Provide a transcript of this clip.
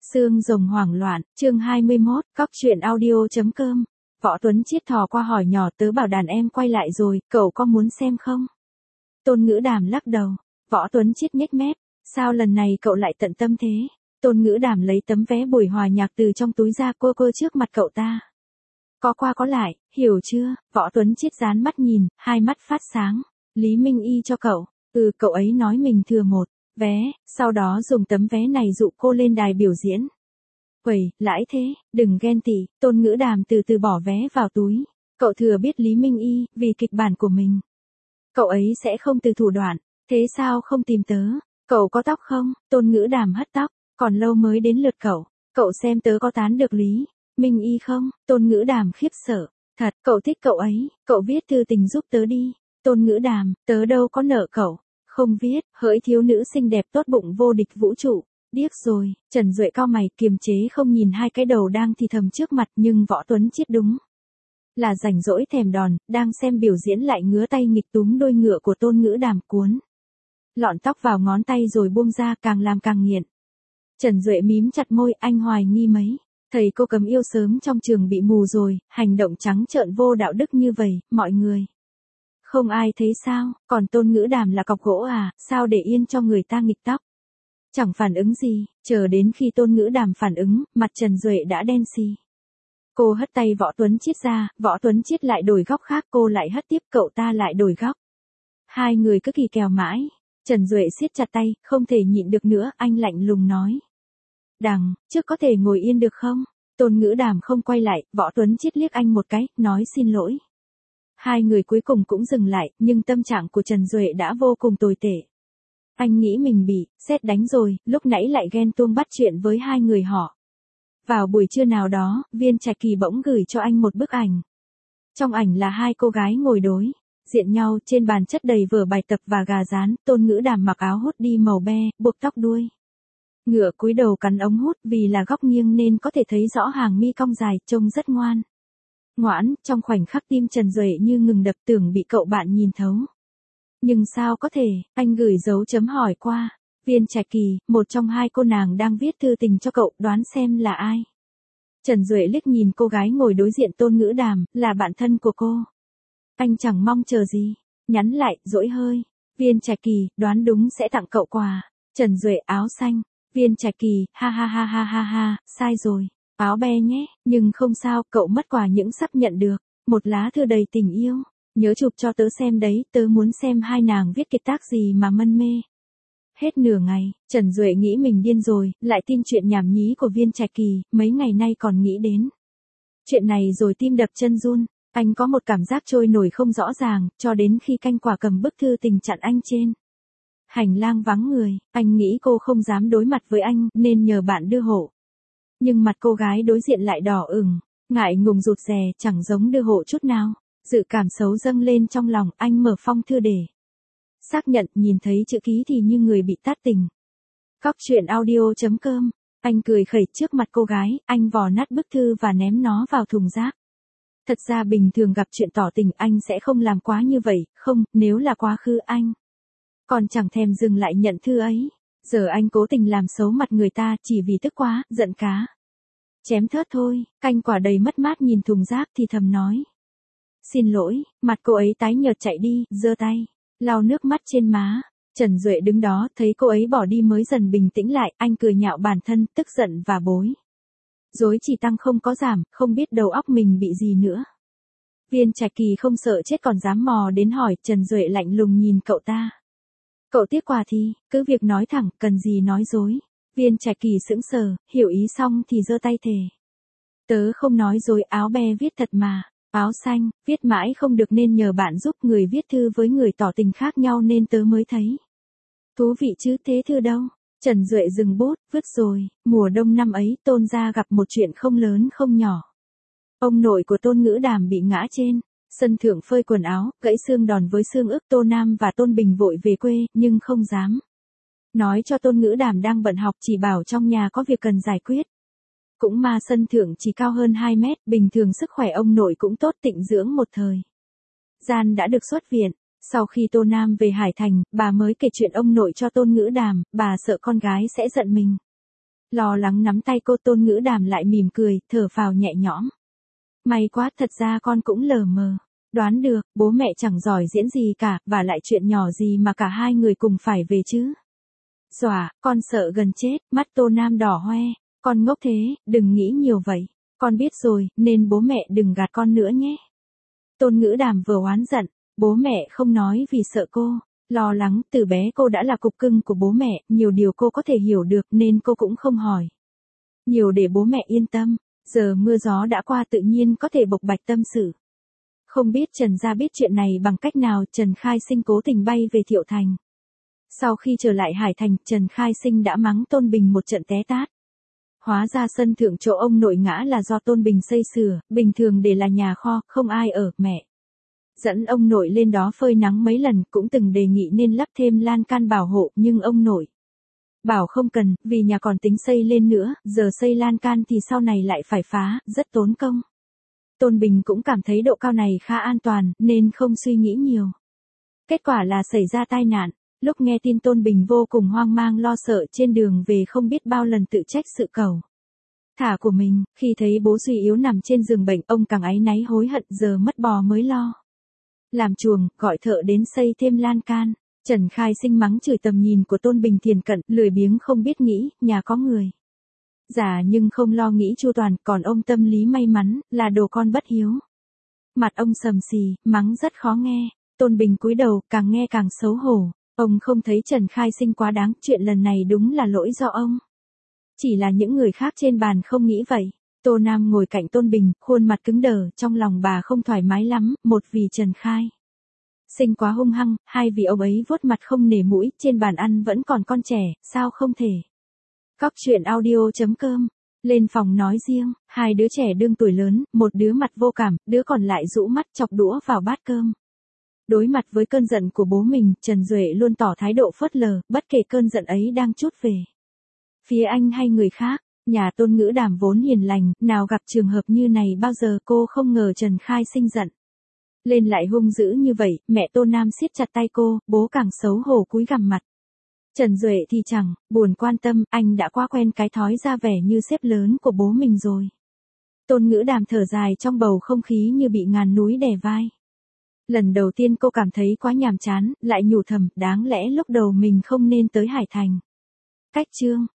Xương rồng hoảng loạn, chương 21, cóc truyện audio.com. Võ Tuấn Chiết thò qua hỏi nhỏ, tớ bảo đàn em quay lại rồi, cậu có muốn xem không? Tôn Ngữ Đàm lắc đầu. Võ Tuấn Chiết nhếch mép, sao lần này cậu lại tận tâm thế? Tôn Ngữ Đàm lấy tấm vé buổi hòa nhạc từ trong túi ra cô trước mặt cậu ta. Có qua có lại, hiểu chưa? Võ Tuấn Chiết dán mắt nhìn, hai mắt phát sáng. Lý Minh Y cho cậu. Cậu ấy nói mình thừa một vé, sau đó dùng tấm vé này dụ cô lên đài biểu diễn. Quẩy, lãi thế, đừng ghen tị. Tôn Ngữ Đàm từ từ bỏ vé vào túi. Cậu thừa biết Lý Minh Y, vì kịch bản của mình, cậu ấy sẽ không từ thủ đoạn. Thế sao không tìm tớ? Cậu có tóc không? Tôn Ngữ Đàm hất tóc. Còn lâu mới đến lượt cậu. Cậu xem tớ có tán được Lý Minh Y không? Tôn Ngữ Đàm khiếp sợ. Thật, cậu thích cậu ấy, cậu viết thư tình giúp tớ đi. Tôn Ngữ Đàm, tớ đâu có nợ cậu. Không viết, hỡi thiếu nữ xinh đẹp tốt bụng vô địch vũ trụ. Điếc rồi. Trần Duệ cau mày kiềm chế không nhìn hai cái đầu đang thì thầm trước mặt, nhưng Võ Tuấn Chiết đúng là rảnh rỗi thèm đòn, đang xem biểu diễn lại ngứa tay nghịch túm đôi ngựa của Tôn Ngữ Đàm cuốn lọn tóc vào ngón tay rồi buông ra, càng làm càng nghiện. Trần Duệ mím chặt môi, anh hoài nghi mấy thầy cô cấm yêu sớm trong trường bị mù rồi, hành động trắng trợn vô đạo đức như vậy, mọi người không ai thấy sao? Còn Tôn Ngữ Đàm là cọc gỗ à, sao để yên cho người ta nghịch tóc? Chẳng phản ứng gì, chờ đến khi Tôn Ngữ Đàm phản ứng, mặt Trần Duệ đã đen xì. Cô hất tay Võ Tuấn Chiết ra, Võ Tuấn Chiết lại đổi góc khác, cô lại hất tiếp, cậu ta lại đổi góc. Hai người cứ kỳ kèo mãi. Trần Duệ siết chặt tay, không thể nhịn được nữa, anh lạnh lùng nói. Đằng, trước có thể ngồi yên được không? Tôn Ngữ Đàm không quay lại, Võ Tuấn Chiết liếc anh một cái, nói xin lỗi. Hai người cuối cùng cũng dừng lại, nhưng tâm trạng của Trần Duệ đã vô cùng tồi tệ. Anh nghĩ mình bị sét đánh rồi, lúc nãy lại ghen tuông bắt chuyện với hai người họ. Vào buổi trưa nào đó, Viên Trạch Kỳ bỗng gửi cho anh một bức ảnh. Trong ảnh là hai cô gái ngồi đối diện nhau, trên bàn chất đầy vở bài tập và gà rán. Tôn Ngữ Đàm mặc áo hốt đi màu be, buộc tóc đuôi ngựa, cúi đầu cắn ống hút, vì là góc nghiêng nên có thể thấy rõ hàng mi cong dài, trông rất ngoãn. Trong khoảnh khắc tim Trần Duệ như ngừng đập, tưởng bị cậu bạn nhìn thấu. Nhưng sao có thể, anh gửi dấu chấm hỏi qua. Viên Trạch Kỳ, một trong hai cô nàng đang viết thư tình cho cậu, đoán xem là ai? Trần Duệ liếc nhìn cô gái ngồi đối diện Tôn Ngữ Đàm, là bạn thân của cô. Anh chẳng mong chờ gì. Nhắn lại, dỗi hơi. Viên Trạch Kỳ, đoán đúng sẽ tặng cậu quà. Trần Duệ, áo xanh. Viên Trạch Kỳ, ha ha ha ha ha ha, sai rồi. Áo be nhé, nhưng không sao, cậu mất quà những sắp nhận được. Một lá thư đầy tình yêu. Nhớ chụp cho tớ xem đấy, tớ muốn xem hai nàng viết kiệt tác gì mà mân mê. Hết nửa ngày, Trần Duệ nghĩ mình điên rồi, lại tin chuyện nhảm nhí của Viên Trạch Kỳ, mấy ngày nay còn nghĩ đến chuyện này rồi tim đập chân run. Anh có một cảm giác trôi nổi không rõ ràng, cho đến khi canh quả cầm bức thư tình chặn anh trên hành lang vắng người. Anh nghĩ cô không dám đối mặt với anh, nên nhờ bạn đưa hộ. Nhưng mặt cô gái đối diện lại đỏ ửng, ngại ngùng rụt rè, chẳng giống đưa hộ chút nào. Dự cảm xấu dâng lên trong lòng, anh mở phong thư để xác nhận, nhìn thấy chữ ký thì như người bị tát tỉnh. Cóc truyện audio.com. Anh cười khẩy trước mặt cô gái, anh vò nát bức thư và ném nó vào thùng rác. Thật ra bình thường gặp chuyện tỏ tình anh sẽ không làm quá như vậy, không, nếu là quá khứ anh còn chẳng thèm dừng lại nhận thư ấy. Giờ anh cố tình làm xấu mặt người ta chỉ vì tức quá, giận cá chém thớt thôi. Canh quả đầy mất mát nhìn thùng rác thì thầm nói. Xin lỗi, mặt cô ấy tái nhợt chạy đi, giơ tay lau nước mắt trên má. Trần Duệ đứng đó, thấy cô ấy bỏ đi mới dần bình tĩnh lại, anh cười nhạo bản thân, tức giận và bối rối chỉ tăng không có giảm, không biết đầu óc mình bị gì nữa. Viên Trạch Kỳ không sợ chết còn dám mò đến hỏi, Trần Duệ lạnh lùng nhìn cậu ta. Cậu tiếc quà thì, cứ việc nói thẳng, cần gì nói dối. Viên Trạch Kỳ sững sờ, hiểu ý xong thì giơ tay thề. Tớ không nói dối, áo be viết thật mà. Áo xanh, viết mãi không được nên nhờ bạn giúp, người viết thư với người tỏ tình khác nhau nên tớ mới thấy thú vị chứ, thế thư đâu? Trần Duệ dừng bút, vứt rồi. Mùa đông năm ấy, Tôn gia gặp một chuyện không lớn không nhỏ. Ông nội của Tôn Ngữ Đàm bị ngã trên sân thượng phơi quần áo, gãy xương đòn với xương ức. Tô Nam và Tôn Bình vội về quê, nhưng không dám nói cho Tôn Ngữ Đàm đang bận học, chỉ bảo trong nhà có việc cần giải quyết. Cũng mà sân thượng chỉ cao hơn 2 mét, bình thường sức khỏe ông nội cũng tốt, tịnh dưỡng một thời gian đã được xuất viện. Sau khi Tô Nam về Hải Thành, bà mới kể chuyện ông nội cho Tôn Ngữ Đàm, bà sợ con gái sẽ giận mình. Lo lắng nắm tay cô, Tôn Ngữ Đàm lại mỉm cười, thở phào nhẹ nhõm. May quá, thật ra con cũng lờ mờ. Đoán được, bố mẹ chẳng giỏi diễn gì cả, và lại chuyện nhỏ gì mà cả hai người cùng phải về chứ. Dọa, con sợ gần chết, mắt Tô Nam đỏ hoe. Con ngốc thế, đừng nghĩ nhiều vậy. Con biết rồi, nên bố mẹ đừng gạt con nữa nhé. Tôn Ngữ Đàm vừa oán giận, bố mẹ không nói vì sợ cô. Lo lắng, từ bé cô đã là cục cưng của bố mẹ, nhiều điều cô có thể hiểu được nên cô cũng không hỏi. Nhiều để bố mẹ yên tâm, giờ mưa gió đã qua tự nhiên có thể bộc bạch tâm sự. Không biết Trần gia biết chuyện này bằng cách nào, Trần Khai Sinh cố tình bay về Thiệu Thành. Sau khi trở lại Hải Thành, Trần Khai Sinh đã mắng Tôn Bình một trận té tát. Hóa ra sân thượng chỗ ông nội ngã là do Tôn Bình xây sửa, bình thường để là nhà kho, không ai ở, mẹ dẫn ông nội lên đó phơi nắng mấy lần, cũng từng đề nghị nên lắp thêm lan can bảo hộ, nhưng ông nội bảo không cần, vì nhà còn tính xây lên nữa, giờ xây lan can thì sau này lại phải phá, rất tốn công. Tôn Bình cũng cảm thấy độ cao này khá an toàn, nên không suy nghĩ nhiều. Kết quả là xảy ra tai nạn. Lúc nghe tin Tôn Bình vô cùng hoang mang lo sợ, trên đường về không biết bao lần tự trách sự cẩu thả của mình. Khi thấy bố suy yếu nằm trên giường bệnh, ông càng áy náy hối hận, giờ mất bò mới lo làm chuồng, gọi thợ đến xây thêm lan can. Trần Khai Sinh mắng chửi tầm nhìn của Tôn Bình thiền cận, lười biếng không biết nghĩ, nhà có người già nhưng không lo nghĩ chu toàn, còn ông tâm lý may mắn, là đồ con bất hiếu. Mặt ông sầm xì, mắng rất khó nghe. Tôn Bình cúi đầu, càng nghe càng xấu hổ. Ông không thấy Trần Khai Sinh quá đáng, chuyện lần này đúng là lỗi do ông. Chỉ là những người khác trên bàn không nghĩ vậy. Tô Nam ngồi cạnh Tôn Bình, khuôn mặt cứng đờ, trong lòng bà không thoải mái lắm, một vì Trần Khai Sinh quá hung hăng, hai vì ông ấy vuốt mặt không nể mũi, trên bàn ăn vẫn còn con trẻ, sao không thể. Cóc truyện audio.com, lên phòng nói riêng, hai đứa trẻ đương tuổi lớn, một đứa mặt vô cảm, đứa còn lại rũ mắt chọc đũa vào bát cơm. Đối mặt với cơn giận của bố mình, Trần Duệ luôn tỏ thái độ phớt lờ, bất kể cơn giận ấy đang trút về phía anh hay người khác. Nhà Tôn Ngữ Đàm vốn hiền lành, nào gặp trường hợp như này bao giờ, cô không ngờ Trần Khai Sinh giận lên lại hung dữ như vậy. Mẹ Tô Nam siết chặt tay cô, bố càng xấu hổ cúi gằm mặt. Trần Duệ thì chẳng buồn quan tâm, anh đã quá quen cái thói ra vẻ như sếp lớn của bố mình rồi. Tôn Ngữ Đàm thở dài trong bầu không khí như bị ngàn núi đè vai. Lần đầu tiên cô cảm thấy quá nhàm chán, lại nhủ thầm, đáng lẽ lúc đầu mình không nên tới Hải Thành. Cách chương